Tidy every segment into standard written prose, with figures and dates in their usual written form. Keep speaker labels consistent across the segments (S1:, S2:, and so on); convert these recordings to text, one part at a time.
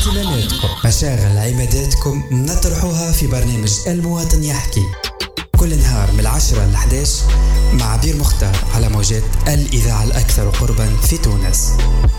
S1: اهتماماتكم، مشاغل عماداتكم نطرحوها في برنامج المواطن يحكي كل نهار من 10 ل 11 مع عبير مختار على موجات الإذاعة الأكثر قربا في تونس.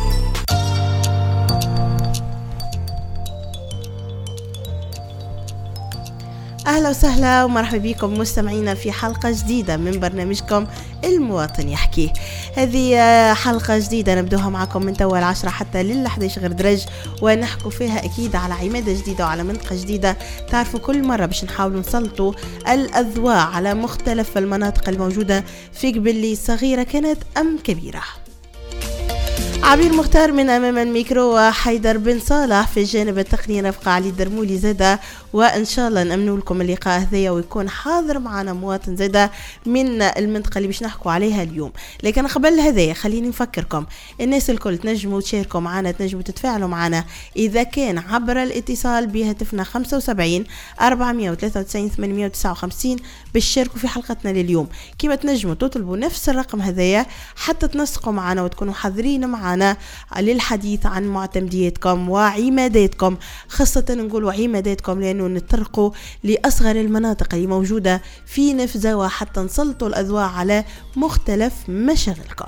S2: أهلا وسهلا ومرحبا بكم مستمعينا في حلقة جديدة من برنامجكم المواطن يحكي. هذه حلقة جديدة نبدوها معكم من توا 10 حتى لل 11 غير درج، ونحكوا فيها أكيد على عمادة جديدة وعلى منطقة جديدة. تعرفوا كل مرة باش نحاولوا نسلطوا الأذواق على مختلف المناطق الموجودة في قبلي، صغيرة كانت أم كبيرة. عبير مختار من أمام الميكرو، وحيدر بن صالح في الجانب التقني، نبقى علي درمولي زادة. وإن شاء الله نأمنوا لكم اللقاء هذايا ويكون حاضر معنا مواطن زادة من المنطقة اللي باش نحكوا عليها اليوم. لكن قبل هذايا خليني نفكركم الناس الكل تنجموا تشاركوا معنا، تنجموا تتفاعلوا معنا إذا كان عبر الاتصال بهاتفنا 75 493 859 باش تشاركوا في حلقتنا لليوم. كما تنجموا تطلبوا نفس الرقم هذايا حتى تنسقوا معنا وتكونوا حاضرين معنا للحديث عن معتمدياتكم وعماداتكم، خاصة نقولوا عماداتكم لأنه نتطرقوا لأصغر المناطق اللي موجودة في نفذة وحتى نسلطوا الأذواق على مختلف مشاغلكم.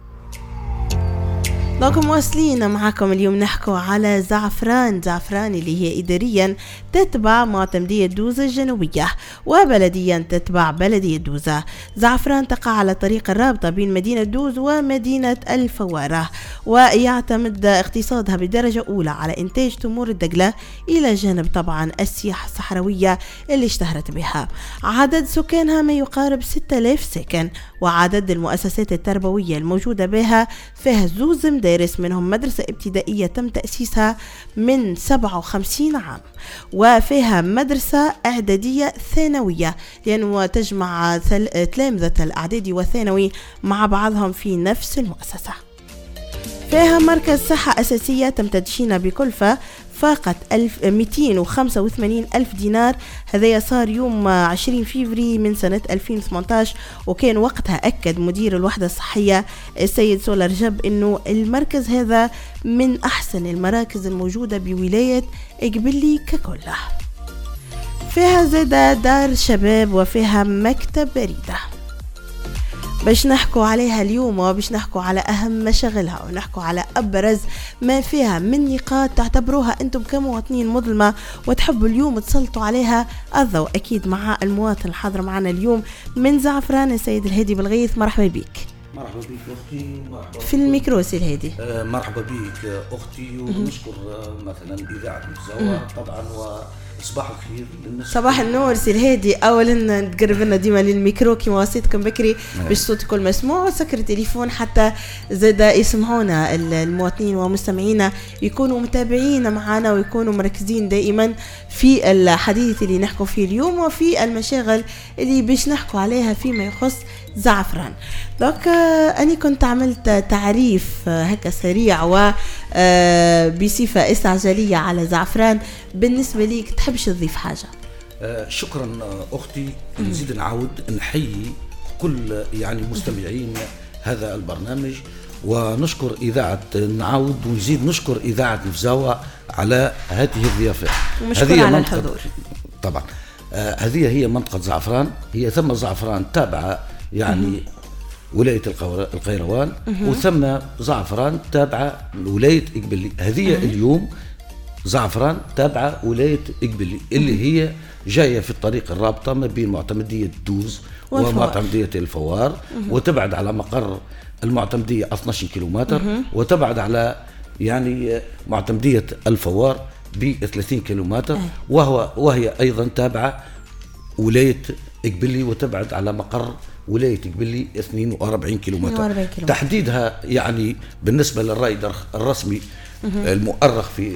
S2: لكم مواصلين معكم اليوم نحكوا على زعفران اللي هي إداريا تتبع معتمدية دوزة الجنوبية وبلديا تتبع بلدية دوزة. زعفران تقع على طريق الرابطة بين مدينة دوز ومدينة الفوارة، ويعتمد اقتصادها بدرجة أولى على إنتاج تمور الدقلة، إلى جانب طبعا السياحة الصحراوية اللي اشتهرت بها. عدد سكانها ما يقارب 6000 ساكن، وعدد المؤسسات التربوية الموجودة بها فيها زوز مدارس، منهم مدرسة ابتدائية تم تأسيسها من 57 عام، وفيها مدرسة إعدادية ثانوية لأنه تجمع تلامذة الإعدادي والثانوي مع بعضهم في نفس المؤسسة. فيها مركز صحة أساسية تم تدشينها بكلفة فاقت 285 ألف دينار. هذا صار يوم 20 فيفري من سنة 2018، وكان وقتها أكد مدير الوحدة الصحية السيد سولار جب أنه المركز هذا من أحسن المراكز الموجودة بولاية قبلي ككلها. فيها زادة دار شباب وفيها مكتب بريدة باش نحكوا عليها اليوم، وباش نحكوا على أهم مشاغلها ونحكوا على أبرز ما فيها من نقاط تعتبروها أنتم كمواطنين مظلمة وتحبوا اليوم تسلطوا عليها الضوء. أكيد مع المواطن الحاضر معنا اليوم من زعفران السيد الهادي بالغيث. مرحبا بك.
S3: مرحبا بك أختي. مرحبا
S2: في الميكرو سي الهادي.
S3: مرحبا بك أختي، ونشكر مثلا إذاعة الزوا طبعا، وصباح الخير للناس.
S2: صباح النور سي الهادي. أولا تقرب لنا ديما للميكرو كما وصيتكم بكري باش صوتك كل مسموع، وسكر التليفون حتى زاد يسمعونا المواطنين ومستمعينا يكونوا متابعين معنا ويكونوا مركزين دائما في الحديث اللي نحكوا فيه اليوم وفي المشاغل اللي باش نحكوا عليها فيما يخص زعفران. دوك أنا كنت عملت تعريف هكا سريع وبصفة استعجالية على زعفران. بالنسبة ليك تحبش تضيف حاجة؟
S3: شكرا أختي. نزيد نعاود نحيي كل يعني مستمعين هذا البرنامج، ونشكر إذاعة نعاود ونزيد نشكر إذاعة نفزاوة على هذه الضيافة.
S2: ومشكور على الحضور
S3: طبعا. هذه هي منطقة زعفران، هي ثم زعفران تابعة يعني ولاية القيروان، وثم زعفران تابعة ولاية إقبلي. هذه اليوم زعفران تابعة ولاية إقبلي اللي هي جاية في الطريق الرابطة ما بين معتمدية دوز ومعتمدية الفوار، وتبعد على مقر المعتمدية 12 كيلومتر، وتبعد على يعني معتمدية الفوار ب 30 كيلومتر، وهي أيضا تابعة ولاية إقبلي، وتبعد على مقر ولاية قبلي 42 كيلومتر. تحديدها يعني بالنسبة للرايدر الرسمي المؤرخ في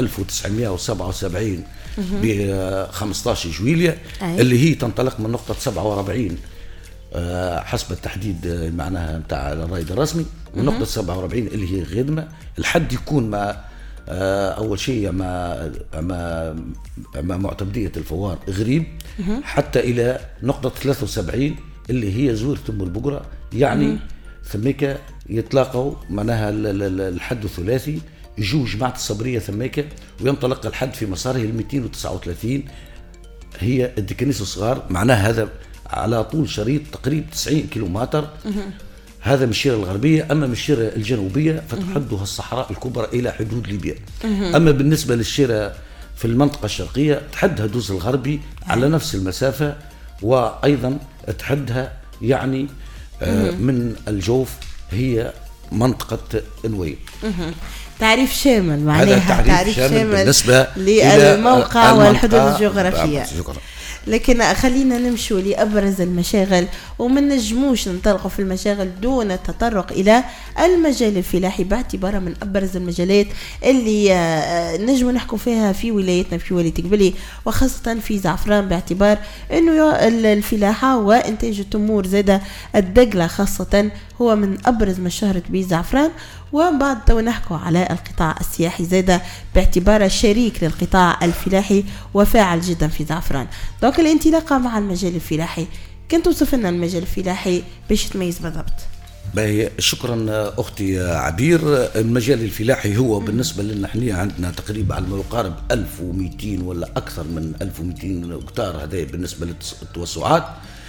S3: 1977 ب 15 جويلية اللي هي تنطلق من نقطة 47 حسب التحديد معناها نتاع الرايدر الرسمي، من نقطة 47 اللي هي غدمة الحد يكون مع أول شيء مع معتمدية الفوار غريب حتى إلى نقطة 73 اللي هي زور ثم البقرة، يعني ثميك يتلاقوا معناها الحد الثلاثي يجوا جماعة الصبرية ثميكة وينطلق الحد في مساره 239 هي الدكنيس الصغار. معناها هذا على طول شريط تقريبا 90 كيلومتر. هذا من الشيرة الغربية. أما من الشيرة الجنوبية فتحدها الصحراء الكبرى إلى حدود ليبيا. أما بالنسبة للشيرة في المنطقة الشرقية تحدها دوز الغربي على نفس المسافة، وأيضا تحدها يعني من الجوف هي منطقة نويل.
S2: تعريف شامل معناها، تعريف شامل
S3: بالنسبة
S2: للموقع والحدود الجغرافية. لكن خلينا نمشوا لأبرز المشاغل، وما نجموش ننطلقوا في المشاغل دون التطرق إلى المجال الفلاحي باعتباره من أبرز المجالات اللي نجموا نحكوا فيها في ولايتنا في ولاية قبلي، وخاصة في زعفران، باعتبار أنه الفلاحة وإنتاج التمور زادة الدقلة خاصة هو من أبرز ما اشتهرت به زعفران. وبعد تو نحكوا على القطاع السياحي زادة باعتباره شريك للقطاع الفلاحي وفاعل جدا في زعفران. دوك الانطلاقة مع المجال الفلاحي، كنت توصف لنا المجال الفلاحي باش تميز بالضبط؟
S3: شكرا أختي عبير. المجال الفلاحي هو بالنسبة لنا احنا عندنا تقريبا على ما يقارب 1200 ولا أكثر من 1200 هكتار. هذا بالنسبة للتوسعات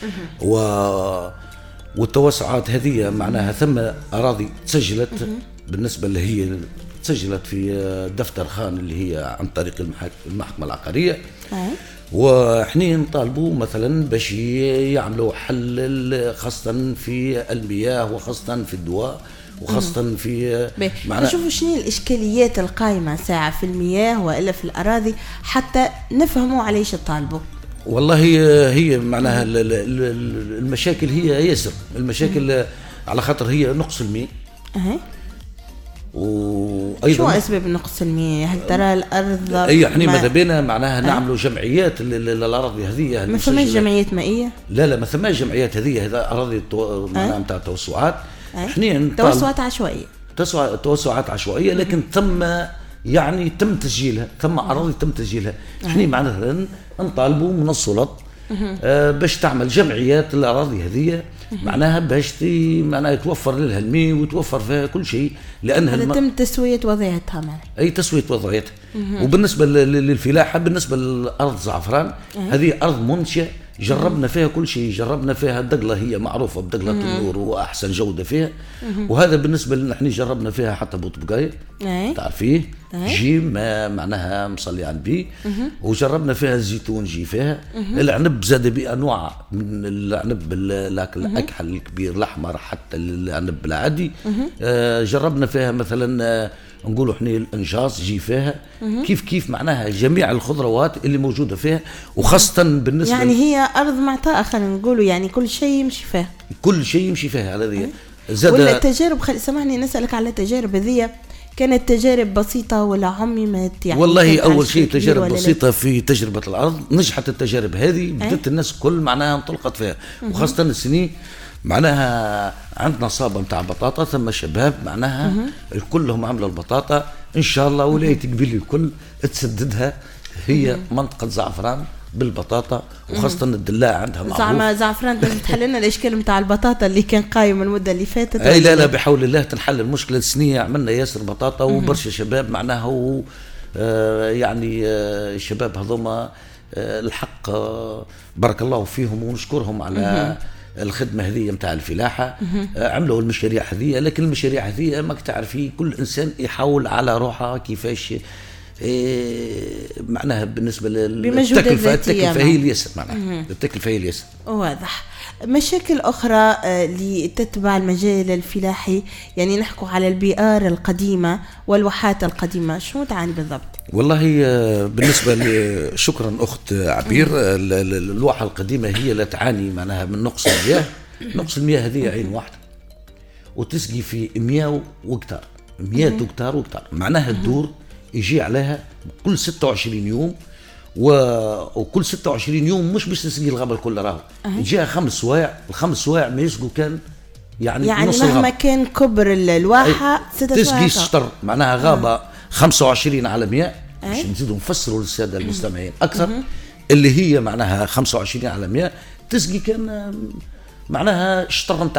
S3: والتوسعات هذه معناها ثم أراضي تسجلت بالنسبة اللي هي تسجلت في دفتر خان اللي هي عن طريق المحكمة العقارية. وإحنا نطالبوا مثلا باش يعملوا حل خاصة في المياه وخاصة في الدواء وخاصة في
S2: نشوفوا شنو الإشكاليات القائمة ساعة في المياه وإلا في الأراضي حتى نفهموا عليش الطالبوا.
S3: والله هي معناها المشاكل هي ياسر المشاكل على خاطر هي نقص المياه.
S2: وأيضا شو أسباب نقص المياه؟ هل ترى الأرض
S3: احنا ماذا بينا معناها نعملوا جمعيات للأراضي هذه.
S2: ما ثماش جمعيات مائية؟
S3: لا ما ثماش جمعيات هذه. هذا أراضي معناها نتاع التوسعات. احنا
S2: توسعات عشوائية.
S3: توسعات عشوائية لكن تم تسجيلها. ثم أراضي تم تسجيلها. احنا مثلا نطالبوا من السلطات باش تعمل جمعيات الأراضي هذه معناها باش معناها يتوفر لها الماء ويتوفر فيها كل شيء، لأنها
S2: يتم تسوية وضعيتها معناها.
S3: أي تسوية وضعيتها. وبالنسبة للفلاحة بالنسبة للأرض زعفران هذه أرض منشئة جربنا فيها كل شيء. جربنا فيها الدقلة هي معروفة بدقلة النور وأحسن جودة فيها. وهذا بالنسبة لنا احنا جربنا فيها حتى بوطبقاية تعرفيه جيم معناها مصلي على النبي. وجربنا فيها الزيتون جي فيها العنب زاد بأنواع من العنب الأكحل الكبير الأحمر حتى العنب العادي. جربنا فيها مثلا نقولوا احنا الانجاز جي فيها كيف معناها جميع الخضروات اللي موجوده فيها. وخاصه بالنسبه
S2: يعني هي ارض معطاء خلينا نقولوا يعني كل شيء يمشي فيها.
S3: كل شيء يمشي فيها على ذي.
S2: ولا التجارب سامحني نسالك على التجارب هذه، كانت تجارب بسيطه ولا عممت يعني؟
S3: والله اول شيء تجارب بسيطه في تجربه الارض. نجحت التجارب هذه بدات الناس كل معناها انطلقت فيها. وخاصه السنين معناها عندنا صابة متاع بطاطا ثم شباب معناها كلهم عملوا البطاطا. إن شاء الله ولاية قبلي الكل تسددها هي منطقة زعفران بالبطاطا. وخاصة الدلاع عندها معروف.
S2: زعفران تحل لنا الإشكال متاع البطاطا اللي كان قايم المدة اللي فاتت.
S3: أي لا بحول الله تنحل المشكلة. السنية عملنا ياسر بطاطا وبرشا شباب معناها يعني الشباب هذوما الحق بارك الله فيهم ونشكرهم على الخدمة هذه متاع الفلاحة. عملوا المشاريع هذه. لكن المشاريع هذه ما تعرفي كل إنسان يحاول على روحه كيفاش معناها بالنسبة للتكلفة هي اليسر معناها التكلفة هي اليسر.
S2: واضح. مشاكل أخرى اللي تتبع المجال الفلاحي يعني نحكوا على البئار القديمة والواحات القديمة، شو تعاني بالضبط؟
S3: والله بالنسبة شكرا أخت عبير. الواحة القديمة هي لا تعاني معناها من نقص المياه. نقص المياه هذه عين واحدة وتسقي في 100 هكتار 100 هكتار معناها الدور يجي عليها كل 26 يوم وكل 26 يوم مش باش تسقي الغابة الكل راهو يجيها 5 سوايع. ال5 سوايع ما يسقوا كان يعني
S2: مهما كان كبر الواحة
S3: تسقي الشطر معناها غابة 25 على 100 باش نزيدوا نفسروا للسادة المستمعين أكثر. اللي هي معناها 25 على 100 تسقي كان معناها الشطر نتاعها.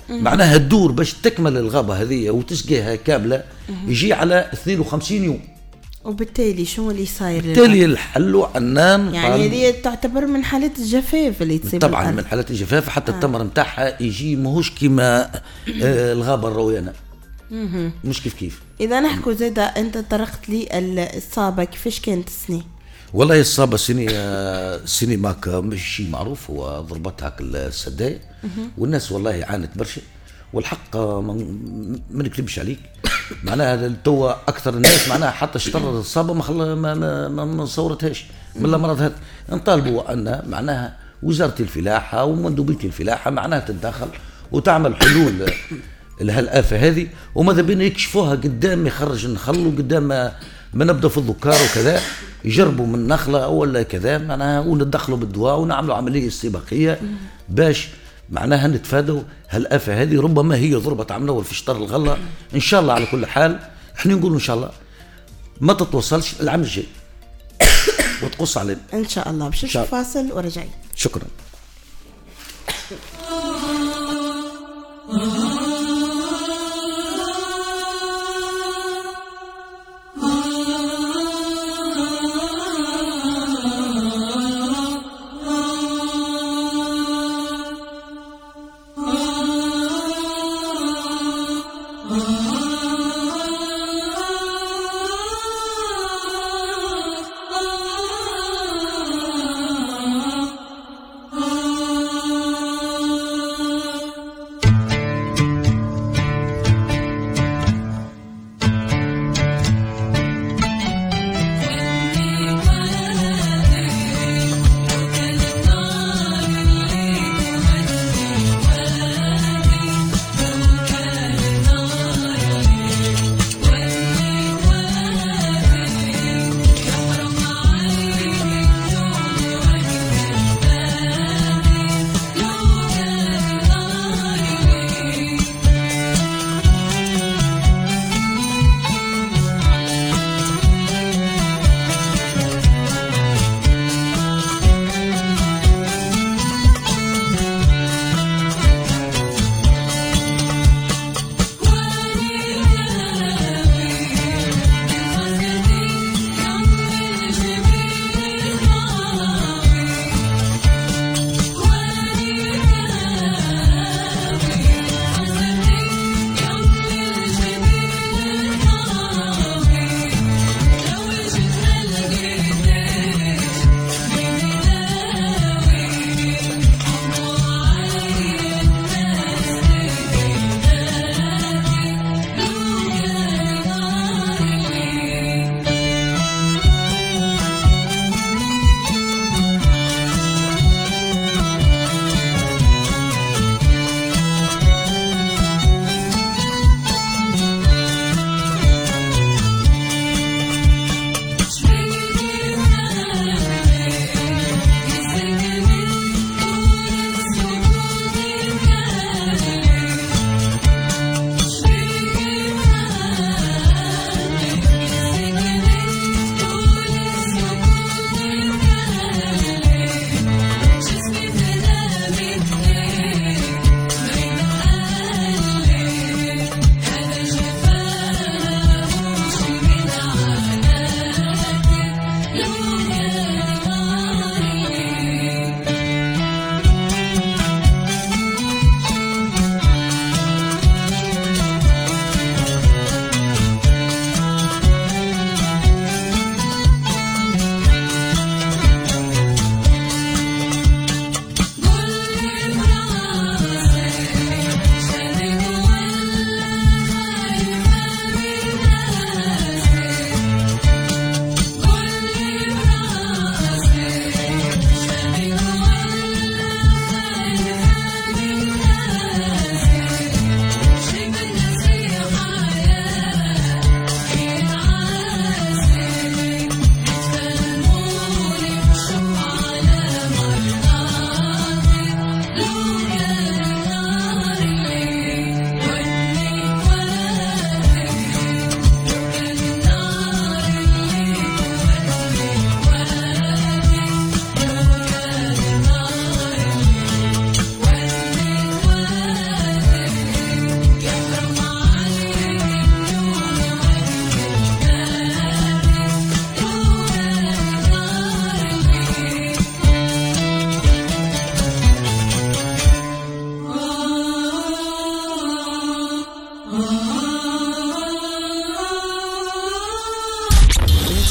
S3: معناها الدور باش تكمل الغابة هذه وتسقيها كاملة يجي على 52 يوم.
S2: وبالتالي شو اللي صاير؟
S3: بالتالي الحل عنان،
S2: يعني هذه تعتبر من حالات الجفاف اللي تصيب
S3: طبعا
S2: الأرض.
S3: من حالات الجفاف، حتى التمر نتاعها يجي ماهوش كيما الغابة الرويانة، مش كيف.
S2: إذا نحكوا زيدا أنت طرقت لي الصابة، كيفاش كانت السنة؟
S3: والله الصابة السنة ماك مش شيء معروف، هو ضربت هاك السداية والناس والله عانت برشا، والحق ما نكذبش عليك معناها توا اكثر الناس معناها حتى اشترى الصابه ما صورتهاش من المرض هذا. نطالبوا ان معناها وزاره الفلاحه ومندوبيه الفلاحه معناها تتدخل وتعمل حلول لهالآفة هذه، وماذا بينا يكشفوها قدام ما يخرج النخل وقدام ما نبدا في الذكار وكذا، يجربوا من نخله ولا كذا معناها وندخلوا بالدواء ونعملوا عمليه استباقيه باش معناها نتفادوا هالآفة هذه. ربما هي ضربة عملة في شطر الغلة إن شاء الله. على كل حال احنا نقول إن شاء الله ما تتوصلش العام الجاي وتقص علينا
S2: إن شاء الله. بشوف فاصل ورجعي.
S3: شكرا.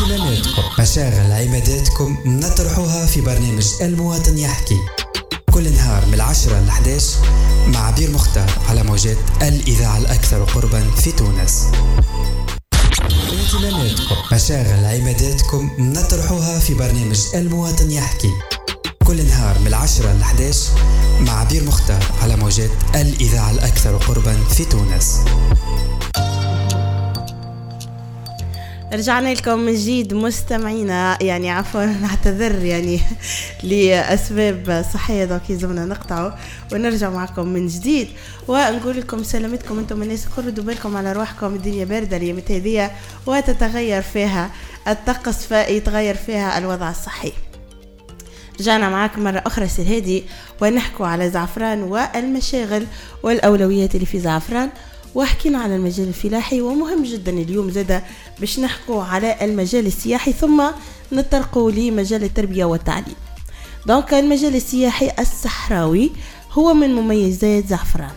S1: اهتماماتكم، مشاغل عماداتكم نطرحوها في برنامج المواطن يحكي كل نهار من 10 ل 11 مع عبير مختار على موجات الإذاعة الأكثر قربا في تونس. اهتماماتكم، مشاغل عماداتكم نطرحوها في برنامج المواطن يحكي كل نهار من 10 ل 11 مع عبير مختار على موجات الإذاعة الأكثر قربا في تونس.
S2: رجعنا لكم من جديد مستمعينا، يعني عفوا نعتذر يعني لأسباب صحية دوك يلزمنا نقطعه ونرجع معكم من جديد ونقول لكم سلامتكم انتم الناس الكل، ردوا بالكم على روحكم، الدنيا باردة اليوم هذه وتتغير فيها الطقس فيتغير فيها الوضع الصحي. رجعنا معاكم مرة أخرى سير هادي ونحكوا على زعفران والمشاغل والأولويات اللي في زعفران، وحكينا على المجال الفلاحي ومهم جدا اليوم زادة باش نحكوا على المجال السياحي ثم نطرقوا لمجال التربية والتعليم. دونك المجال السياحي الصحراوي هو من مميزات زعفران.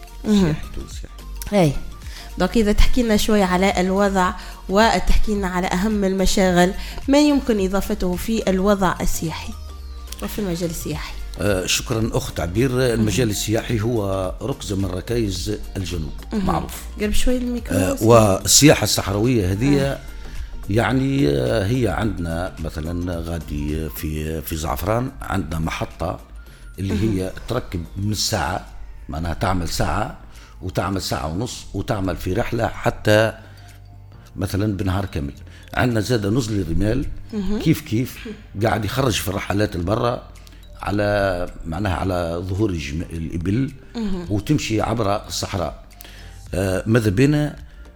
S2: اي دونك إذا تحكي لنا شوي على الوضع وتحكي لنا على أهم المشاغل ما يمكن إضافته في الوضع السياحي وفي المجال السياحي.
S3: شكرا أخت عبير. المجال السياحي هو ركز من ركائز الجنوب معروف.
S2: قرب شوي الميكرو.
S3: والسياحة الصحراوية هذه يعني هي عندنا مثلا غادي في زعفران عندنا محطة اللي هي تركب من الساعة، معناها تعمل ساعة وتعمل ساعة ونص وتعمل في رحلة حتى مثلا بنهار كامل. عندنا زاد نزل الرمال كيف قاعد يخرج في الرحلات البرة على معناها على ظهور الإبل وتمشي عبر الصحراء. ماذا بينا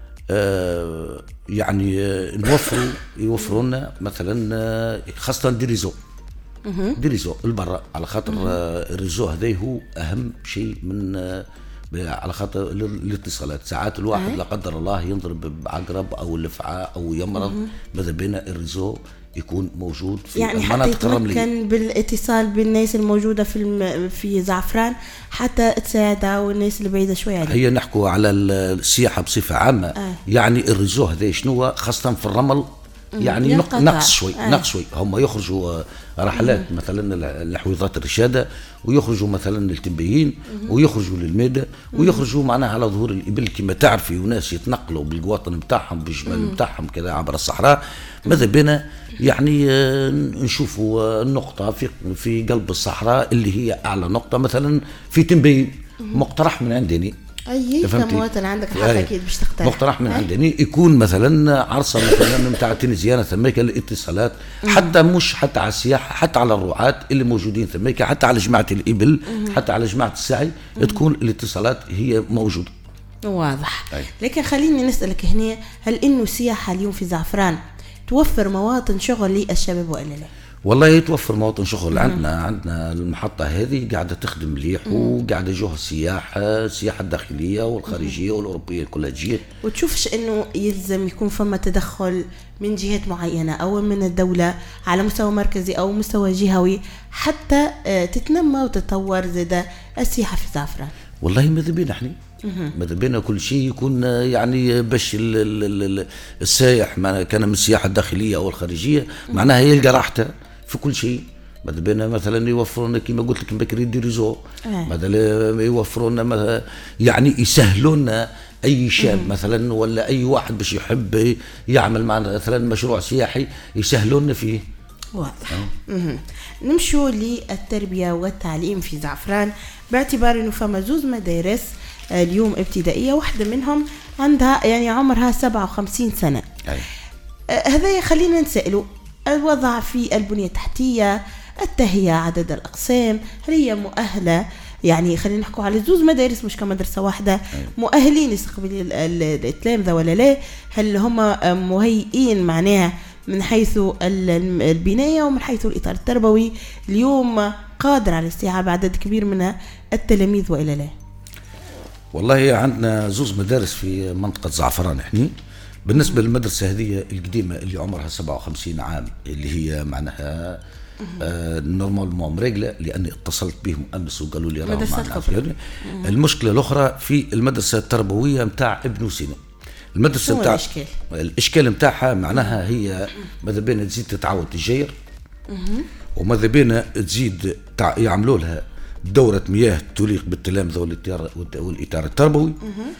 S3: يعني يوفروا لنا مثلا خاصة ديريزو البرة، على خاطر الريزو هذا هو أهم شيء من على خاطر الاتصالات. ساعات الواحد لا قدر الله ينضرب بعقرب او لفعه او يمرض، ماذا بينا الريزو يكون موجود في
S2: يعني
S3: المناطق الرمليه،
S2: يعني حتى يتمكن بالاتصال بالناس الموجوده في زعفران حتى تساعدها والناس اللي بعيده شويه عليه.
S3: هي نحكوا على السياحه بصفه عامه. يعني الريزو هذا شنو خاصه في الرمل يعني نقص شوي. هم يخرجوا رحلات مثلا لحويضات الرشاده ويخرجوا مثلا للتنبيين ويخرجوا للميدة ويخرجوا معناها على ظهور الإبل كما تعرفي، وناس يتنقلوا بالقواطن بتاعهم بالجمال بتاعهم كذا عبر الصحراء. ماذا بنا يعني نشوفوا النقطة في قلب الصحراء اللي هي أعلى نقطة مثلا في تنبيين، مقترح من عندنا
S2: اي كمواطن عندك حق اكيد باش تقترح
S3: مقترح من عندنا يكون مثلا عرصه مثلا نتاع تونسيان ثميك الاتصالات حتى مش حتى على السياحه، حتى على الرعاة اللي موجودين ثميك، حتى على جماعه الابل، حتى على جماعه السعي تكون الاتصالات هي موجوده.
S2: واضح. لكن خليني نسالك هنا، هل انه السياحه اليوم في زعفران توفر مواطن شغل للشباب والا لا؟
S3: والله يتوفر مواطن شغل. عندنا المحطة هذه قاعدة تخدم مليح وقاعدة جوه السياحة الداخلية والخارجية والأوروبية كلها تجي.
S2: وتشوفش إنه يلزم يكون فما تدخل من جهات معينة أو من الدولة على مستوى مركزي أو مستوى جهوي حتى تتنمى وتتطور زاد السياحة في زعفران؟
S3: والله ماذا بينا احنا ماذا بينا كل شيء يكون يعني باش السائح كان من السياحة الداخلية أو الخارجية معناها يلقى راحته في كل شيء. ماذا بينا مثلا يوفرون كما قلت لك بكري ديريزو، مثلا يوفرون يعني يسهلون اي شاب مثلا ولا اي واحد باش يحب يعمل معنا مثلا مشروع سياحي يسهلون فيه.
S2: واضح. نمشوا للتربية والتعليم في زعفران، باعتبار انه فما زوز مدارس اليوم ابتدائية، واحدة منهم عندها يعني عمرها 57 سنة. هذا يخلينا نسأله الوضع في البنية التحتية، التهيئة، عدد الأقسام، هل هي مؤهلة؟ يعني خلينا نحكوا على زوز مدارس مش كمدرسة واحدة، مؤهلين يستقبل التلامذة ولا لا؟ هل هم مهيئين معناها من حيث البناية ومن حيث الإطار التربوي اليوم قادر على استيعاب عدد كبير من التلاميذ وإلا لا؟
S3: والله عندنا زوز مدارس في منطقة زعفران. احنا بالنسبة للمدرسة هذه القديمة اللي عمرها 57 عام اللي هي معناها نورمالمون مريقلة، لأني اتصلت بهم أمس وقالوا لي راهو معنا. المشكلة الأخرى في المدرسة التربوية متاع ابن سينا. المدرسه نتاع الاشكال نتاعها معناها هي ماذا بينا تزيد تتعود تجير، وماذا بينا تزيد يعملوا لها دورة مياه تليق بالتلامذة والإطار التربوي،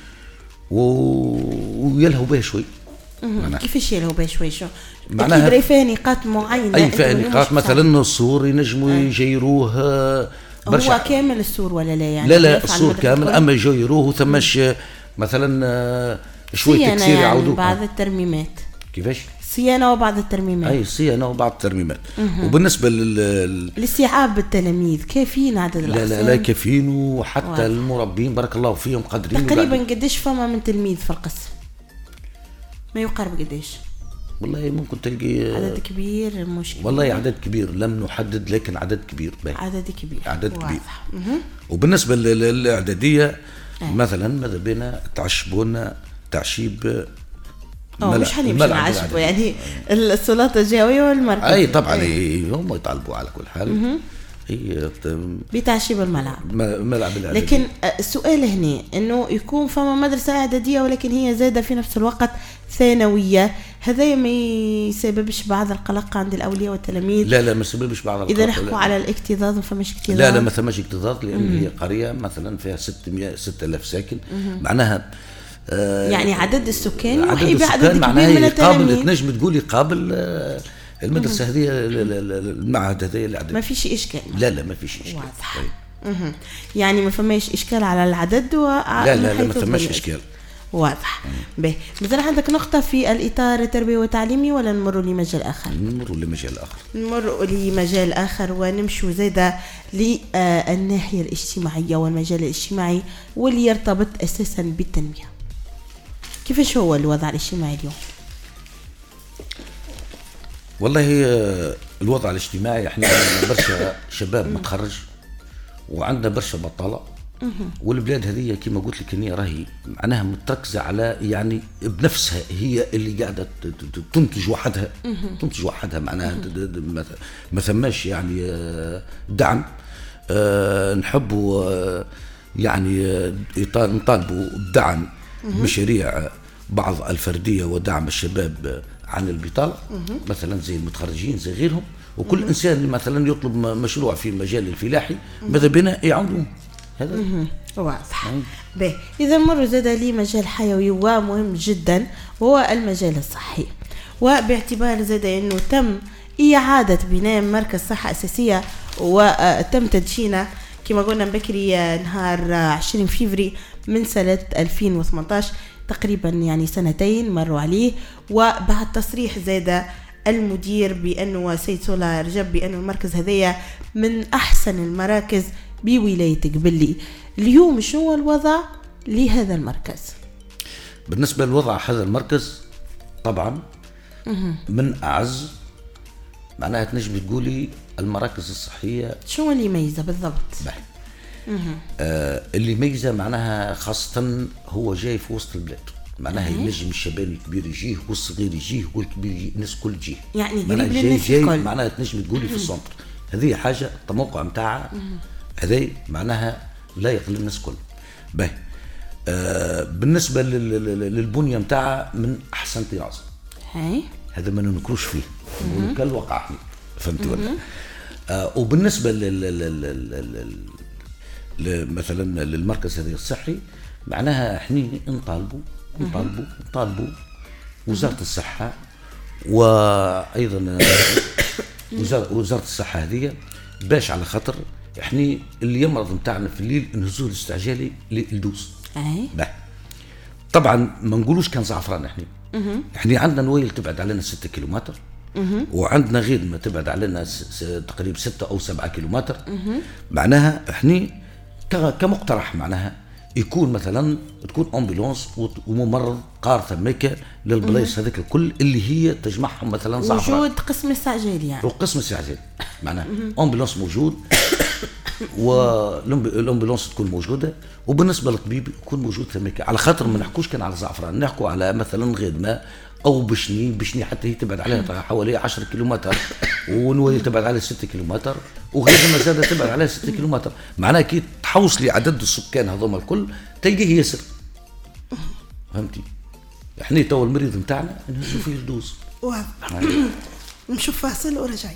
S3: ويلهوا بها شوي.
S2: كيفاش يلهوا بها شوي؟ شو معناها؟ أكيد فيها نقاط معينة.
S3: أي فيها نقاط، مثلا السور ينجموا يجيروه
S2: برشا. هو كامل السور ولا لا؟ يعني
S3: لا السور كامل، أما يجيروه ثماش مثلا شوي تكسير يعودوه
S2: بعض الترميمات.
S3: كيفاش؟
S2: صيانة وبعض الترميمات.
S3: أي صيانة وبعض الترميمات. وبالنسبة
S2: لاستيعاب التلاميذ كافيين عدد الأقسام؟
S3: لا كافيين، وحتى المربين بارك الله فيهم قادرين.
S2: تقريبا قديش فما من تلميذ في القسم؟ ما يقارب قديش؟
S3: والله ممكن تلقي
S2: عدد كبير. مش كبير
S3: والله عدد كبير لم نحدد، لكن عدد كبير.
S2: عدد كبير.
S3: وبالنسبة للإعدادية مثلا ماذا بينا تعشبونا تعشيب
S2: مش هنمشي نعشبوا يعني السلطة الجوية والمركز.
S3: أي طبعا هم يطالبوا على كل حال
S2: بتعشيب الملعب.
S3: ملعب الإعدادية.
S2: لكن السؤال هنا إنه يكون فما مدرسة إعدادية ولكن هي زادة في نفس الوقت ثانوية، هذا ما يسببش بعض القلق عند الأولياء والتلاميذ؟
S3: لا ما يسببش بعض القلق.
S2: إذا نحكوا على الاكتظاظ فماش اكتظاظ؟
S3: لا ما ثماش اكتظاظ، لأن هي قرية مثلا فيها 6000 ساكن. معناها
S2: يعني عدد السكان
S3: يحيي عدد كبير من التلاميذ. تنجم تقول يقابل المدرسة هذه المعهد هذا العدد.
S2: ما فيش إشكال.
S3: لا ما فيش إشكال.
S2: واضح. يعني ما فماش إشكال على العدد
S3: لا ما فماش إشكال.
S2: واضح. به مثلا عندك نقطة في الإطار التربوي والتعليمي ولا نمروا لمجال آخر؟ نمروا لمجال آخر ونمشوا زادة للناحية الاجتماعية والمجال الاجتماعي واللي يرتبط أساسا بالتنمية. كيفاش هو الوضع الاجتماعي اليوم؟
S3: والله الوضع الاجتماعي احنا عندنا برشا شباب متخرج وعندنا برشا بطالة، والبلاد هذه كما قلت لك هي راهي معناها متركزة على يعني بنفسها، هي اللي قاعدة تنتج وحدها معناها ما ثماش يعني دعم. نحبوا يعني نطالبوا بدعم مشاريع بعض الفردية ودعم الشباب عن البطالة، مثلا زي المتخرجين زي غيرهم، وكل إنسان مثلا يطلب مشروع في المجال الفلاحي ماذا بنا يعاونوه. هذا
S2: واضح. باهي إذا مروا زاد لي مجال حيوي ومهم جدا وهو المجال الصحي، وباعتبار زاد أنه تم إعادة بناء مركز صحة أساسية وتم تدشينه كما قلنا بكري نهار 20 فيفري من سنة 2018 تقريبا، يعني سنتين مروا عليه. وبعد تصريح زاد المدير بأنه سيد سولا رجب بأنه المركز هذايا من أحسن المراكز بولاية قبلي. اليوم شنو الوضع لهذا المركز؟
S3: بالنسبة لوضع هذا المركز طبعا من أعز، معناها تنجم تقولي المراكز الصحية.
S2: شو اللي يميزه بالضبط؟
S3: اللي يميزه معناها خاصة هو جاي في وسط البلاد، معناها ينجم الشباب الكبير يجيه والصغير يجيه والكبير يجيه، الناس كل تجيه،
S2: يعني قريب للناس الكل.
S3: معناها تنجم تقولي في السنتر. هذه حاجة التموقع متاعها هذا معناها لا يقل الناس كل. باهي بالنسبة للبنية متاعها من أحسن طراز، هذا ما ننكروش فيه، نقول كالواقع فهمتي ولا؟ وبالنسبة مثلا للمركز هذا الصحي معناها احنا نطالبوا وزارة الصحة وأيضا وزارة الصحة هذه باش على خاطر احنا اللي يمرض متاعنا في الليل النزول الاستعجالي للدوز. طبعا ما نقولوش كان زعفران، احنا عندنا نويل تبعد علينا 6 كيلومتر، وعندنا غير ما تبعد علينا تقريبا 6 أو 7 كيلومتر. معناها احنا كمقترح معناها يكون مثلا تكون امبولانس وممرض قار ثميكه للبلايص هذيك الكل اللي هي تجمعهم مثلا زعفران.
S2: وجود قسم استعجالي يعني.
S3: وقسم استعجالي معناها امبولانس موجود والامبولانس تكون موجوده، وبالنسبه للطبيب يكون موجود ثميكه، على خاطر ما نحكوش كان على زعفران، نحكوا على مثلا غيدمه او بشني حتى هي تبعد عليها حوالي 10 كيلومتر، ونوي تبعد عليها 6 كيلومتر، وغيدمه زاده تبعد عليها 6 كيلومتر. معناها كي تحوص لي عدد السكان هذوما الكل تلقيه يسر، فهمتي؟ احنا تو المريض نتاعنا نهزوا فيه الدوز.
S4: واضح. نشوف فاصل ورجعين.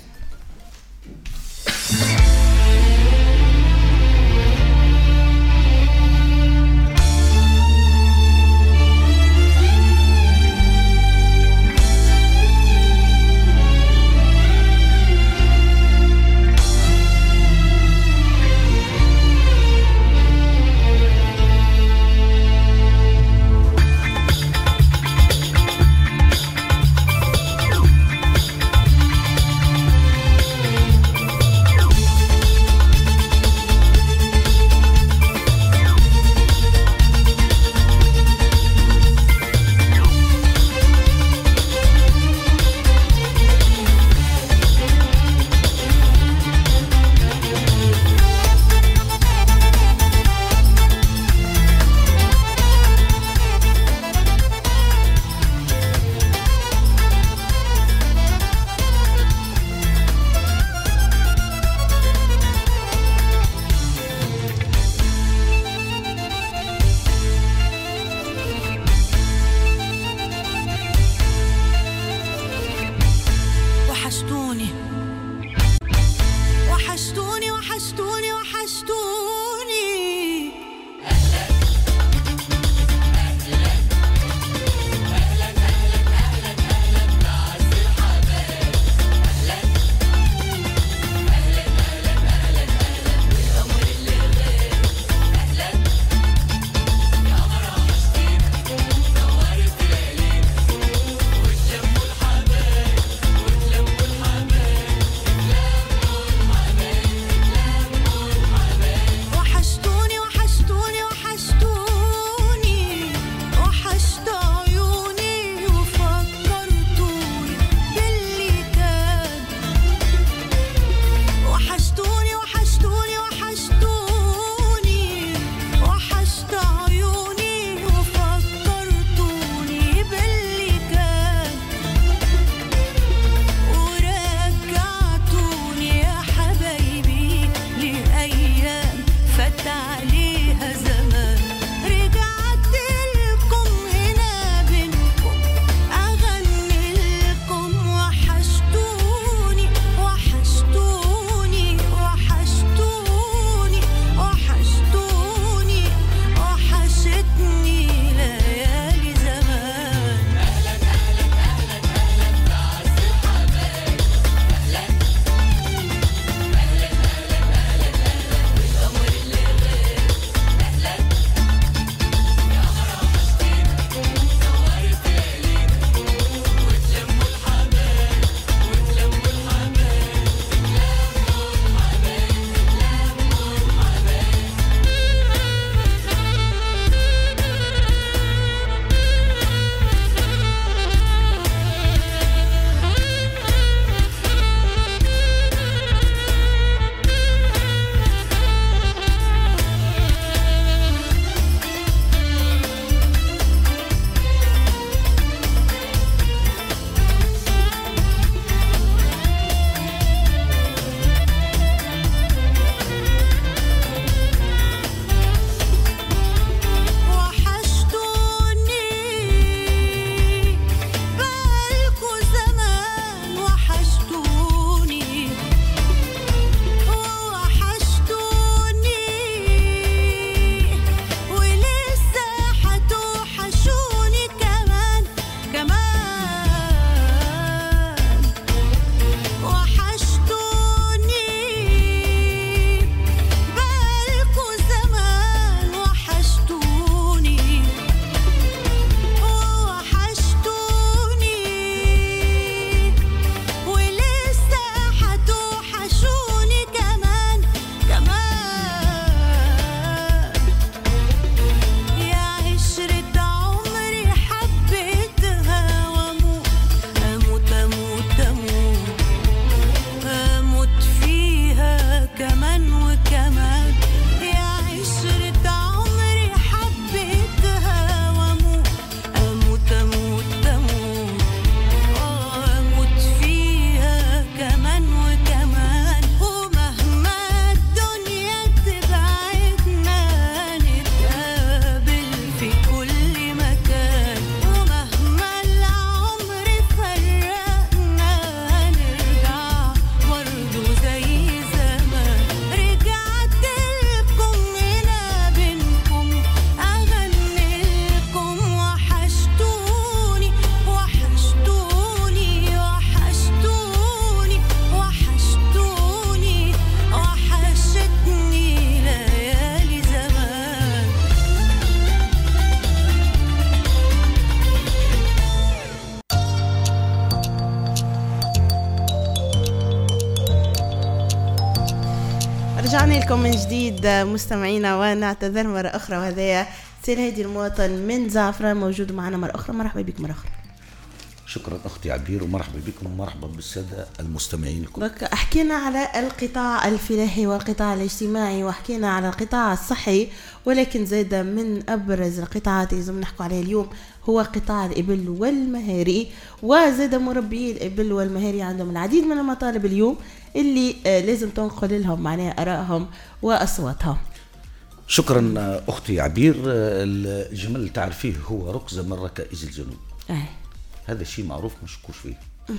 S2: رجعنا لكم من جديد مستمعينا، ونعتذر مرة أخرى. وهذا سير هيدي المواطن من زعفران موجود معنا مرة أخرى. مرحبا بك مرة أخرى.
S3: شكرا أختي عبير، ومرحبا بكم ومرحبا بالسادة المستمعين لكم.
S2: حكينا على القطاع الفلاحي والقطاع الاجتماعي، وحكينا على القطاع الصحي، ولكن زاد من أبرز القطاعات اللي لازم نحكوا عليها اليوم هو قطاع الإبل والمهاري. وزاد مربي الإبل والمهاري عندهم العديد من المطالب اليوم اللي لازم تنقل لهم معناها آرائهم وأصواتهم.
S3: شكرا أختي عبير. الجمل اللي تعرفيه هو ركزة من ركائز الجنوب. هذا الشيء معروف مشكوش فيه.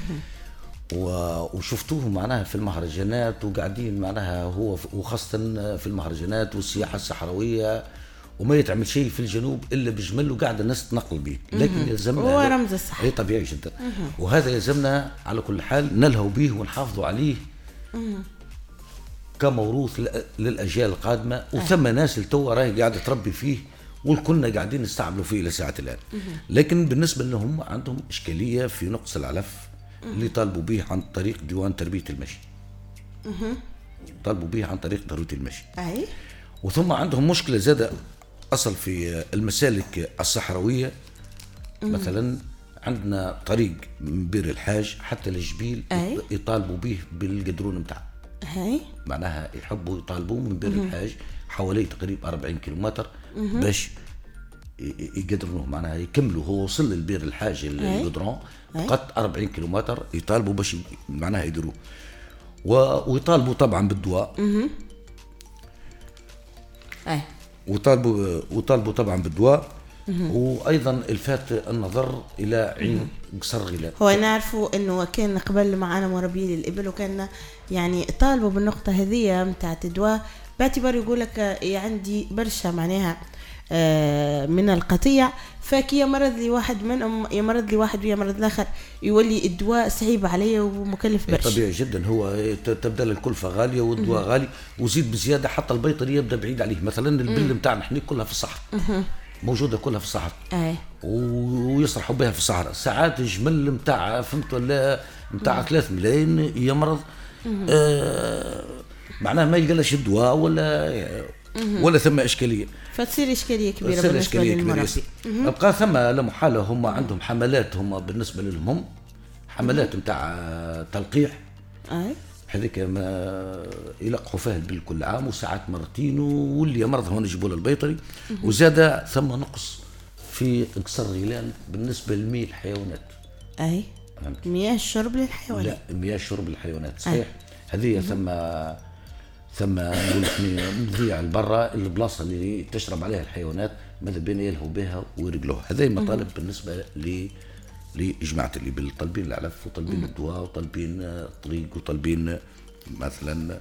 S3: وشفتوه معناها في المهرجانات، وقاعدين معناها هو وخاصة في المهرجانات والسياحة الصحراوية، وما يتعمل شيء في الجنوب إلا بجمل وقاعد الناس تنقل به. لكن يلزمنا
S2: هو رمز الصحة.
S3: أي طبيعي جدا. وهذا يلزمنا على كل حال نلهو به ونحافظوا عليه كموروث للأجيال القادمة. وثم ناس التو راهي قاعدة تربي فيه، والكلنا قاعدين نستعملوا فيه إلى ساعة الآن. لكن بالنسبة لهم عندهم إشكالية في نقص العلف اللي طالبوا به عن طريق ديوان تربية المشي. طالبوا به عن طريق تربية المشي. وثم عندهم مشكلة زادة أصل في المسالك الصحراوية. مثلا عندنا طريق من بير الحاج حتى الجبيل يطالبوا به بالقدرون متاعه. معناها يحبوا يطالبوا من بير الحاج حوالي تقريبا 40 كيلومتر باش يقدرونه، معناها يكملوا. هو وصل للبير الحاج القدرون فقط 40 كيلومتر يطالبوا باش معناها يديروه. ويطالبوا طبعا بالدواء. وطالبوا طبعا بالدواء. وايضا الفات النظر الى عين قصر غيلان.
S2: هو نعرفوا انه كان قبل معنا مربي للابل، وكان يعني طالبوا بالنقطه هذه نتاع الدواء، باعتبار يقول لك عندي برشا معناها من القطيع، فكي يمرض لي واحد منهم يمرض لي واحد ويمرض الاخر، يولي الدواء صعيب عليه ومكلف برشا.
S3: طبيعي جدا. هو تبدا الكلفه غاليه والدواء غالي، وزيد بزياده حتى البيطري يبدا بعيد عليه. مثلا البل نتاعنا احنا كلها في الصحراء، موجوده كلها في الصحراء. ويصرحوا بها في الصحراء. ساعات الجمل نتاع فهمت ولا نتاع 3 ملايين يمرض، معناه ما يلقاش الدواء ولا ثم اشكاليه،
S2: فتصير اشكاليه كبيره بالنسبه للمربي.
S3: ابقى ثم لا محاله هم عندهم حملات، هم بالنسبه لهم هم حملات نتاع تلقيح. هذيك ما يلقحوا فيها البل كل عام، وساعات مرتين، واللي يمرض هون يجيبوا له البيطري. وزاد ثم نقص في قصر غيلان بالنسبه لمياه الحيوانات.
S2: مياه الشرب للحيوانات.
S3: لا، مياه الشرب للحيوانات صحيح. هذه ثم نقول لك مضيع البرة البلاصه اللي تشرب عليها الحيوانات، ماذا بين يلهوا بها ويرجلوها. هذه مطالب بالنسبه لجماعه الإبل. طالبين العلف وطالبين الدواء وطالبين الطريق وطالبين مثلا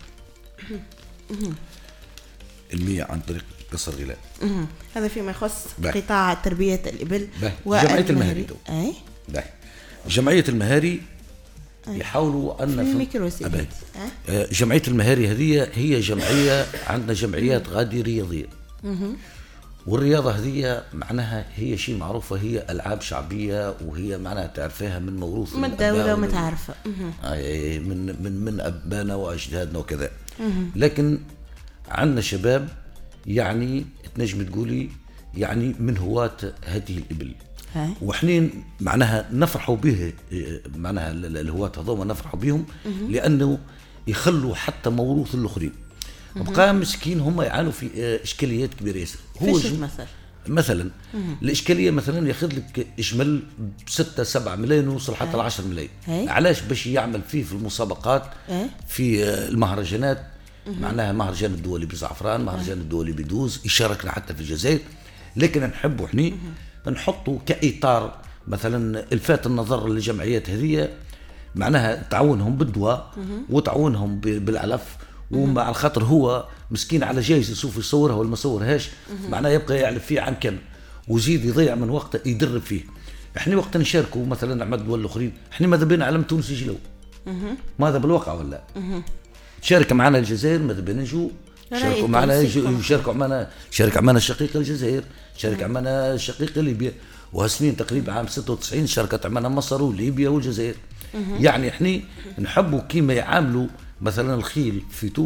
S3: المياه عن طريق قصر غيلان.
S2: هذا فيما يخص قطاع تربيه الإبل.
S3: جمعيه المهاري جمعيه المهاري يحاولوا أن جمعية المهاري هذه هي جمعية، عندنا جمعيات غادي رياضية. والرياضة هذه معناها هي شيء معروفة، هي ألعاب شعبية، وهي معناها تعرفها من موروث
S2: من الدولة ومتعرفة
S3: من أبانا وأجدادنا وكذا. لكن عندنا شباب يعني تنجم تقولي يعني من هواة هذه الإبل، وحنين معناها نفرحوا به، معناها الهواة هذوما نفرحوا بهم لأنه يخلوا حتى موروث الآخرين. بقى مسكين هم يعانوا في إشكاليات كبيرة ياسر.
S2: هو
S3: مثلا الإشكالية مثلا ياخذ لك إجمل 6-7 ملايين ويوصل حتى 10 ملايين. علاش؟ باش يعمل فيه في المسابقات في المهرجانات، معناها مهرجان الدولي بزعفران، مهرجان الدولي بدوز، يشاركنا حتى في الجزائر. لكن نحبوا حني نحطوا كإطار مثلا الفات النظر للجمعيات هذه، معناها تعاونهم بالدواء وتعاونهم بالعلف. ومع الخاطر هو مسكين على جايزه يشوف يصورها ولا ما يصورهاش، معناه يبقى يعلف فيه عن كم، وزيد يضيع من وقته يدرب فيه. احنا وقت نشاركوا مثلا مع الدول الاخرين، احنا ماذا بينا علم تونس يجي له، ماذا بالواقع ولا شارك معنا الجزائر، ماذا بينا نجوا شاركوا معنا، يشاركوا معنا، شارك معنا الشقيقه الجزائر، شارك معنا الشقيقه ليبيا، وهالسنين تقريبا عام 96 شاركت معنا مصر وليبيا والجزائر. يعني احنا نحبوا كيما يعاملوا مثلا الخيل في تونس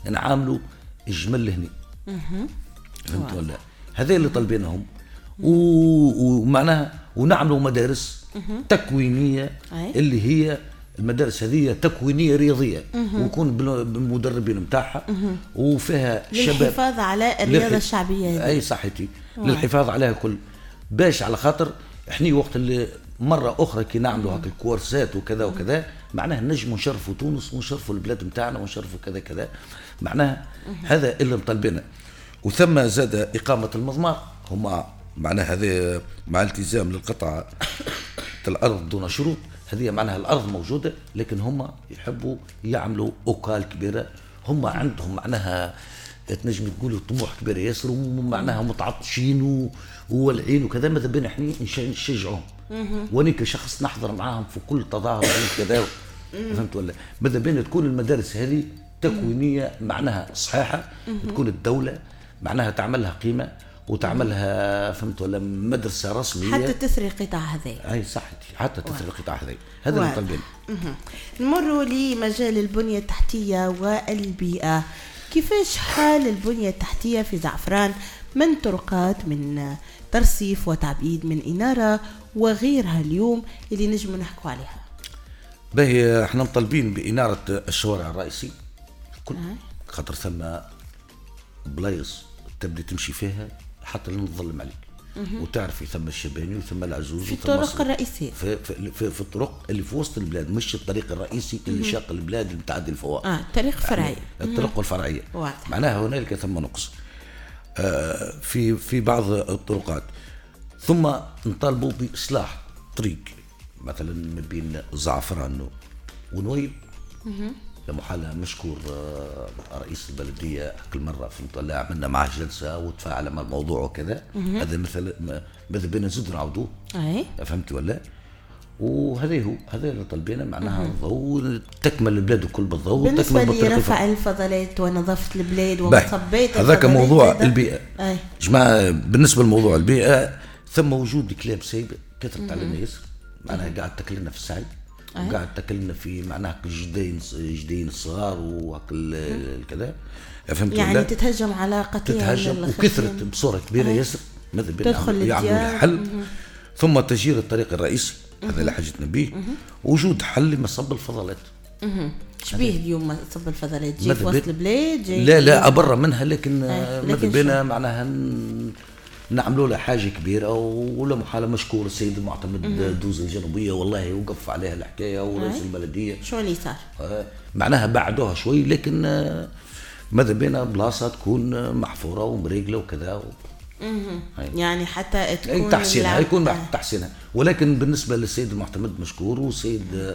S3: نعاملوا الجمل هني. فهمت ولا؟ هذا اللي طالبينهم. ومعناها ونعملوا مدارس تكوينية اللي هي المدارس هذه تكوينية رياضية ويكون بالمدربين متاعها وفيها شباب
S2: للحفاظ على الرياضة الشعبية.
S3: أي صحتي للحفاظ عليها كل باش على خاطر احنا وقت اللي مرة أخرى كي نعملوا هاك الكورسات وكذا وكذا معناها نجموا نشرفوا تونس ونشرفوا البلاد متاعنا ونشرفوا كذا كذا معناها هذا اللي مطلبينه. وثم زاد إقامة المضمار هما معناها هذا مع التزام للقطعة الأرض دون شروط. هذه معناها الأرض موجودة لكن هم يحبوا يعملوا أوكال كبيرة. هم عندهم معناها تنجم تقولوا طموح كبير ياسر ومعناها متعطشين وولعين وكذا. ماذا بين احنا نشجعهم وانا كشخص نحضر معاهم في كل تظاهر كذا. فهمت ولا؟ ماذا بين تكون المدارس هذه تكوينية معناها صحيحة تكون الدولة معناها تعملها قيمة وتعملها فهمت ولا مدرسة رسمية
S2: حتى تثري قطاع هذا.
S3: أي صح حتى تثري قطاع هذا. هذا اللي طالبين.
S2: نمر لمجال البنية التحتية والبيئة. كيفاش حال البنية التحتية في زعفران من طرقات من ترصيف وتعبيد من إنارة وغيرها اليوم اللي نجم نحكوا عليها؟
S3: باهي احنا مطالبين بإنارة الشوارع الرئيسي كل خاطر ثم بلايص تبدي تمشي فيها حتى لا نظلم عليك وتعرفي ثم الشباني وثم العزوز
S2: في الطرق الرئيسية
S3: في الطرق اللي في وسط البلاد مش الطريق الرئيسي اللي شاق البلاد اللي بتعدي الفوائد.
S2: الطريق الفرعي
S3: الطرق الفرعية معناها هنالك ثم نقص في بعض الطرقات. ثم نطالبوا بإصلاح طريق مثلا ما بين زعفران ونويل. لمحالة مشكور رئيس البلدية كل مرة فهمت ولا عملنا معه جلسة وتفاعل مع الموضوع وكذا. هذا مثل ماذا بينا نزيد نعودوه. فهمت ولا؟ وهذا هو هذا اللي طلبينا معناها الضوء تكمل البلاد الكل بالضوء.
S2: بالنسبة لرفع الفضلات ونظافة البلاد ومصبات
S3: هذاك موضوع البيئة. جماعة بالنسبة لموضوع البيئة ثم وجود كلاب سايبة كثرت على الناس معناها قاعد تاكلنا في السعي وقاعد تاكلنا في معناها جدين الصغار وكذا. فهمت
S2: يعني تتهجم على قطيع
S3: تتهجم وكثرت بصورة كبيرة ياسر. ماذا بين يعملوا حل. ثم تسجيل الطريق الرئيسي هذا اللي حاجتنا به. وجود حل لمصب الفضلات.
S2: شبيه اليوم مصب الفضلات جاي في وسط البلاد
S3: لا أبرا منها لكن ماذا بينا معناها نعملوا له حاجه كبيره. ولا محاله مشكور السيد المعتمد دوز الجنوبيه والله وقف عليها الحكايه ورئيس البلديه.
S2: شو اللي صار؟
S3: معناها بعدوها شوي لكن ماذا بينا بلاصه تكون محفوره ومريقله وكذا
S2: يعني حتى تكون
S3: تحسينها يكون تحسينها. ولكن بالنسبه للسيد المعتمد مشكور والسيد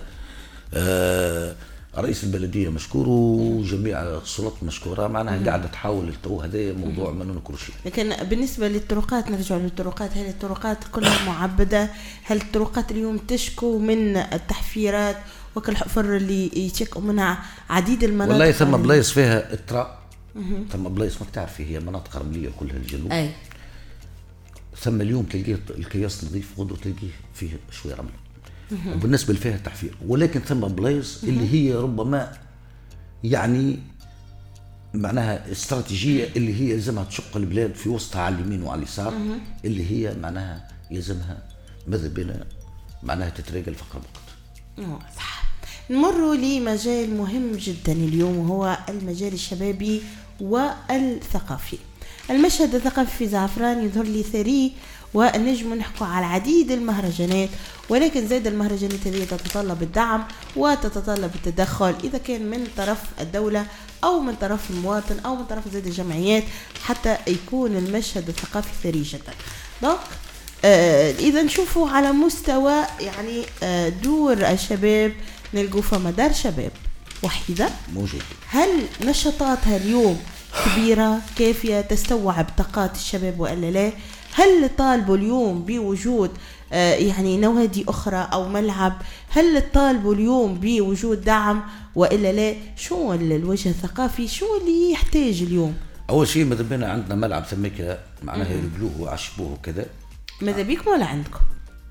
S3: رئيس البلديه مشكور وجميع السلطات مشكوره معناها قاعده تحاول التو. هذا موضوع ما ننكرش فيه.
S2: لكن بالنسبه للطرقات نرجع للطرقات. هل الطرقات كلها معبده؟ هل الطرقات اليوم تشكو من التحفيرات وكالحفر اللي يشكوا منها عديد المناطق؟
S3: والله ثم بلايص فيها الترا ثم بلايص ما تعرفي هي مناطق رمليه كلها الجنوب. ثم اليوم تلقيه الكياس نظيف غدوه تلقيه فيه شويه رمل. وبالنسبة لفيها التحفير. ولكن ثم بلايص اللي هي ربما يعني معناها استراتيجية اللي هي يلزمها تشق البلاد في وسطها على اليمين وعلى اليسار اللي هي معناها يلزمها ماذا بينا معناها تتراجع الفقر فقط.
S2: صح. نمر لمجال مهم جدا اليوم وهو المجال الشبابي والثقافي. المشهد الثقافي في زعفران يظهر لي ثري ونجم نحكوا على العديد المهرجانات. ولكن زاد المهرجانات هذه تتطلب الدعم وتتطلب التدخل إذا كان من طرف الدولة أو من طرف المواطن أو من طرف زاد الجمعيات حتى يكون المشهد الثقافي ثري جدا. دونك إذا نشوفوا على مستوى يعني دور الشباب نلقوا فما دار شباب وحيدة
S3: موجود.
S2: هل نشاطاتها اليوم كبيرة كافية تستوعب طاقات الشباب وإلا لا؟ هل طالبوا اليوم بوجود يعني نوادي أخرى أو ملعب؟ هل طالبوا اليوم بوجود دعم وإلا لا؟ شو الوجه الثقافي شو اللي يحتاج اليوم؟
S3: أول شيء ماذا بينا عندنا ملعب ثميك معناها يرجلوه وعشبوه وكذا.
S2: ماذا بيكم ولا عندكم؟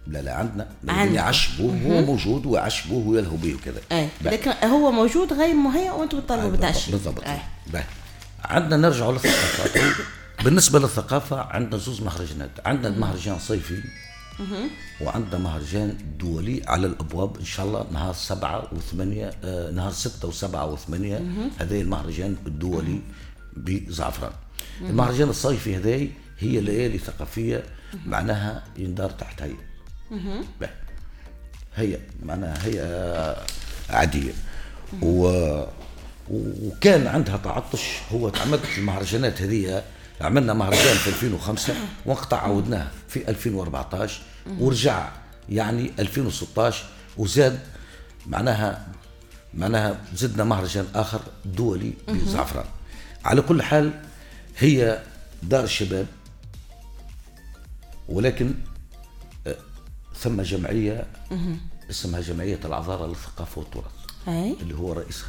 S3: لا عندنا عشبوه، هو موجود وعشبوه ويلهوا به وكذا.
S2: لكن هو موجود غير مهيئ وانتم بتطالبوا بالتعشيب.
S3: بالضبط. عندنا نرجع للثقافة. بالنسبة للثقافة عندنا زوز مهرجانات، عندنا مهرجان صيفي وعندنا مهرجان دولي على الأبواب إن شاء الله نهار 7 و8، نهار 6 و7 و8. هذا المهرجان الدولي بزعفران. المهرجان الصيفي هذا هي ليالي ثقافية معناها يندار تحت هي معناها هي عادية وكان عندها تعطش. هو تعمدت المهرجانات هذه، عملنا مهرجان في 2005 وانقطع عودناه في 2014 ورجع يعني 2016 وزاد معناها زدنا مهرجان آخر دولي بزعفران. على كل حال هي دار الشباب، ولكن ثم جمعية اسمها جمعية العذارى للثقافة والتراث اللي هو رئيسها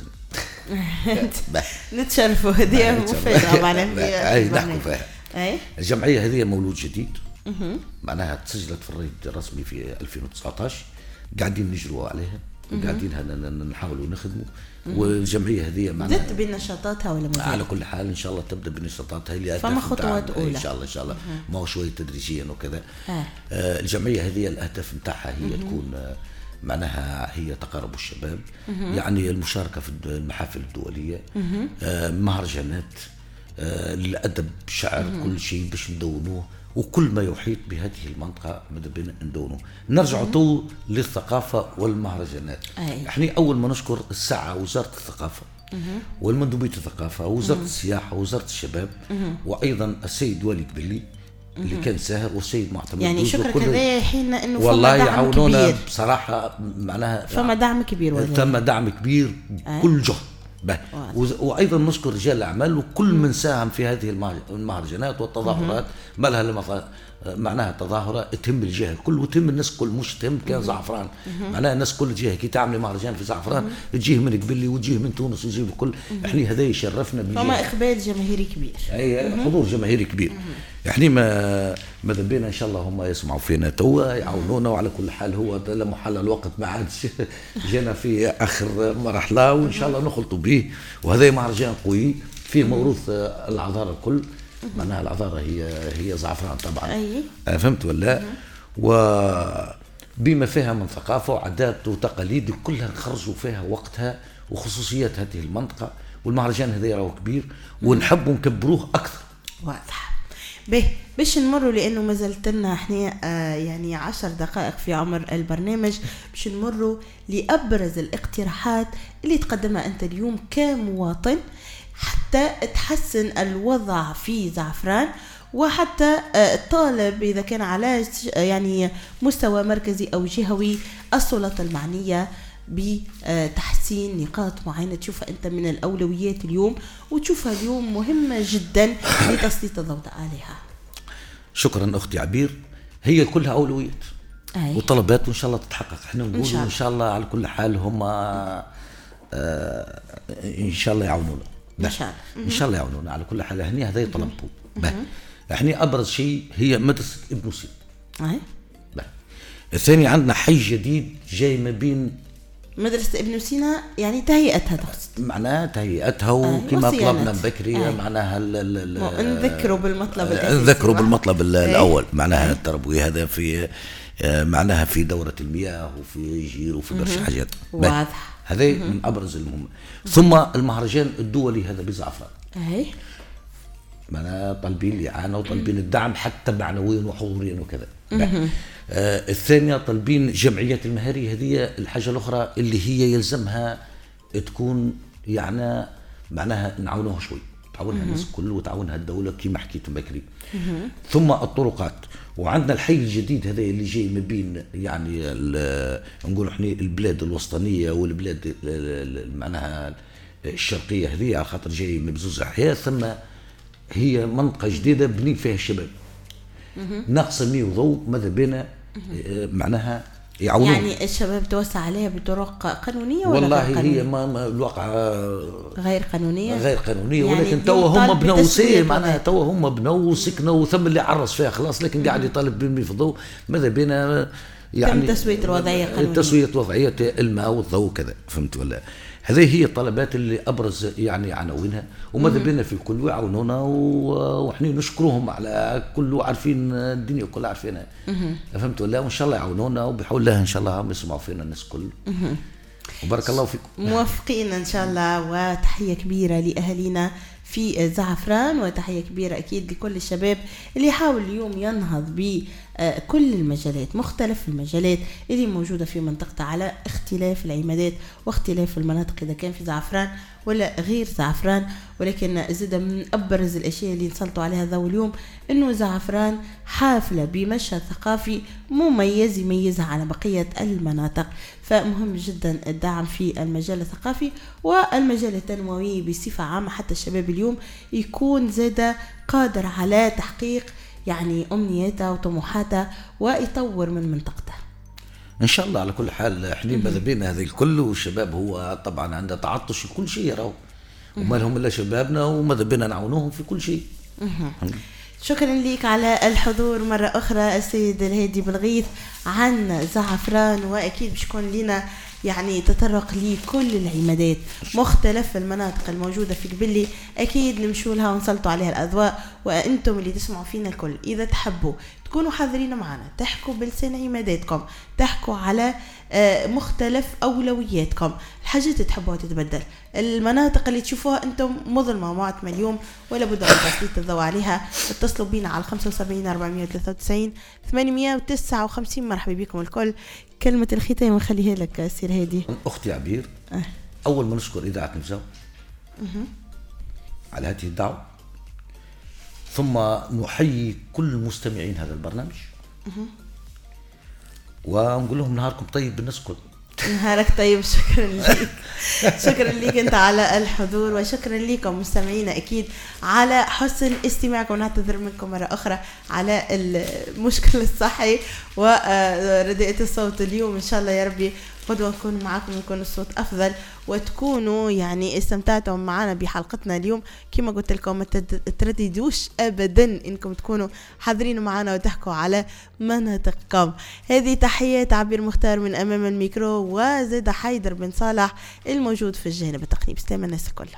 S2: نتشرفوا. هدية مفيدة طبعا
S3: نحكوا فيها. الجمعية هذه مولود جديد، معناها تسجلت في الرصيد الرسمي في 2019، قاعدين نجروا عليها قاعدين نحاولوا نخدموا. والجمعية هذه معناها
S2: بدأت بنشاطاتها ولا ما؟
S3: على كل حال إن شاء الله تبدأ بنشاطاتها اللي
S2: فما خطوات أولى
S3: إن شاء الله ما هو شوية تدريجيا وكذا. الجمعية هذه الأهداف نتاعها هي تكون معناها هي تقارب الشباب، يعني المشاركة في المحافل الدولية، مهرجانات للأدب، شعر، كل شيء باش ندونوه وكل ما يحيط بهذه المنطقة ماذا بينا ندونه. نرجع تو للثقافة والمهرجانات. احنا أول ما نشكر الساعة وزارة الثقافة والمندوبية الثقافة ووزارة السياحة ووزارة الشباب وأيضا السيد ولي قبلي اللي كان ساهر والسيد معتمد
S2: يعني شكرا كذا حين انه
S3: والله يعاونونا بصراحة معناها
S2: فما دعم كبير
S3: ثم دعم كبير كل جهد. وأيضا نشكر رجال الأعمال وكل من ساهم في هذه المهرجانات والتظاهرات. ما لها معناها تظاهرة تهم الجهة الكل وتهم الناس كل، مش تهم كان زعفران. معناها الناس كل جهة كي تعمل مهرجان في زعفران تجيه من قبلي وتجيه من تونس وتجيه بكل. احنا هذا يشرفنا بالجهة.
S2: فما إقبال جماهيري كبير.
S3: أي حضور جماهيري كبير. احنا ماذا بينا ان شاء الله هم يسمعوا فينا توا يعاونونا. وعلى كل حال هو لا محل الوقت ما عادش جينا في اخر مرحله وان شاء الله نخلطوا به. وهذا مهرجان قوي فيه موروث العذارى الكل. معناها العذارى هي زعفران طبعا. فهمت ولا؟ وبما فيها من ثقافه وعادات وتقاليد كلها نخرجوا فيها وقتها وخصوصيات هذه المنطقه. والمهرجان هذا راهو كبير ونحب نكبروه اكثر.
S2: واضح. باش نمروا لانه ما زلت لنا احنا يعني 10 دقائق في عمر البرنامج باش نمروا لابرز الاقتراحات اللي تقدمها انت اليوم كمواطن حتى تحسن الوضع في زعفران، وحتى الطالب اذا كان على يعني مستوى مركزي او جهوي السلطات المعنيه بتحسين نقاط معينة تشوفها أنت من الأولويات اليوم وتشوفها اليوم مهمة جدا لتسليط الضوء عليها.
S3: شكرا أختي عبير. هي كلها أولويات وطلبات وإن شاء الله تتحقق. احنا نقول إن شاء الله على كل حال هم إن شاء الله يعاونونا. إن شاء الله يعاونونا على كل حال. هني هذا يطلبوا. احنا أبرز شيء هي مدرسة ابن سينا. الثاني عندنا حي جديد جاي ما بين
S2: مدرسة ابن سينا، يعني تهيئتها تقصد؟
S3: معناها تهيئتها وكما طلبنا بكري معناها
S2: نذكروا بالمطلب
S3: نذكروا بالمطلب الأول معناها التربوي هذا في معناها في دورة المياه وفي جير وفي برشا حاجات.
S2: واضح.
S3: هذا من أبرز المهم. ثم المهرجان الدولي هذا بزعفران. معناها طالبين الإعانة وطالبين الدعم حتى معنويا وحضوريا وكذا. الثانية طالبين جمعية المهاري. هذه الحاجة الأخرى اللي هي يلزمها تكون يعني معناها نعاونوها شوي، تعاونها الناس كل وتعاونها الدولة كما حكيت بكري. ثم الطرقات. وعندنا الحي الجديد هذا اللي جاي ما بين يعني نقول احنا البلاد الوسطانية والبلاد معناها الشرقية هذه على خاطر جاي من بزوز أحياء. ثم هي منطقة جديدة بني فيها الشباب ناقصة مي وضوء ماذا بينا معناها يعاونون.
S2: يعني الشباب توسع عليها بطرق قانونية ولا
S3: والله
S2: غير قانونية؟
S3: هي ما الواقع
S2: غير قانونية
S3: يعني
S2: ولكن
S3: توا هم بنوا سي معناها توا هم بنوا وسكنوا وثم اللي عرس فيها خلاص، لكن قاعد يطالب بالمي في الضوء. ماذا بينا يعني
S2: تسوية الوضعية قانونية.
S3: تسوية وضعية الماء والضوء كذا، فهمت ولا؟ هذه هي الطلبات اللي ابرز يعني عناوينها، وماذا بينا في الكل ويعاونونا، وحنا نشكروهم على كل، عارفين الدنيا كلها عارفينها، فهمت ولا؟ وان شاء الله يعاونونا، وبحول الله ان شاء الله هم يسمعوا فينا الناس الكل. وبارك الله فيكم،
S2: موفقين ان شاء الله. وتحية كبيرة لأهالينا في زعفران، وتحية كبيرة أكيد لكل الشباب اللي يحاول اليوم ينهض بكل المجالات، مختلف المجالات اللي موجودة في منطقة، على اختلاف العمادات واختلاف المناطق، إذا كان في زعفران ولا غير زعفران. ولكن زاد من أبرز الأشياء اللي نسلطوا عليها ذو اليوم إنه زعفران حافلة بمشهد ثقافي مميز يميزها على بقية المناطق. فمهم جدا الدعم في المجال الثقافي والمجال التنموي بصفة عامة، حتى الشباب اليوم يكون زاد قادر على تحقيق يعني أمنياته وطموحاته ويطور من منطقته
S3: ان شاء الله. على كل حال احنا ماذا بينا هذا الكل، والشباب هو طبعا عنده تعطش في كل شيء راهو، وما لهم الا شبابنا، وماذا بينا نعاونوهم في كل شيء.
S2: شكرا لك على الحضور مرة أخرى السيد الهادي بالغيث عن زعفران. وأكيد باش يكون لنا يعني تطرق لكل العمادات، مختلف المناطق الموجودة في قبلي، أكيد نمشوا لها ونسلطوا عليها الأضواء. وأنتم اللي تسمعوا فينا الكل إذا تحبوا تكونوا حاضرين معنا، تحكوا بلسان عماداتكم، تحكوا على مختلف أولوياتكم، الحاجات تحبوها تتبدل، المناطق اللي تشوفوها أنتم مظلمة معتمة اليوم ولا بد من تسليط الضوء عليها، اتصلوا بينا على 75 493 859. مرحبا بكم الكل. كلمة الختام ونخليها لك سير هادي.
S3: أختي عبير، أول ما نشكر إذاعة نفسها على هذه الدعوة، ثم نحيي كل مستمعين هذا البرنامج، ونقول لهم نهاركم طيب بالناس كل.
S2: نهارك طيب. شكرا لك، شكرا لك انت على الحضور، وشكرا لكم مستمعينا اكيد على حسن استماعكم. نعتذر منكم مرة اخرى على المشكل الصحي ورداءة الصوت اليوم. ان شاء الله يا ربي غدوة نكون معاكم ويكون الصوت أفضل، وتكونوا يعني استمتعتوا معنا بحلقتنا اليوم. كما قلت لكم ما ترددوش أبدا إنكم تكونوا حاضرين معنا وتحكوا على مناطقكم. هذه تحيات عبير مختار من أمام الميكرو، وزاد حيدر بن صالح الموجود في الجانب التقني. بسلام الناس الكل.